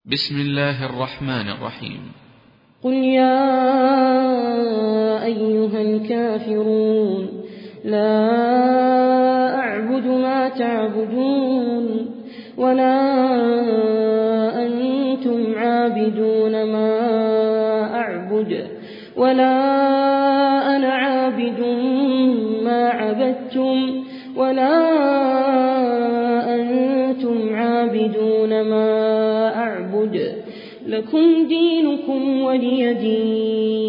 بسم الله الرحمن الرحيم. قل يا أيها الكافرون لا أعبد ما تعبدون ولا أنتم عابدون ما أعبد ولا أنا عابد ما عبدتم ولا أنتم عابدون ما أعبد لكم دينكم ولي دين.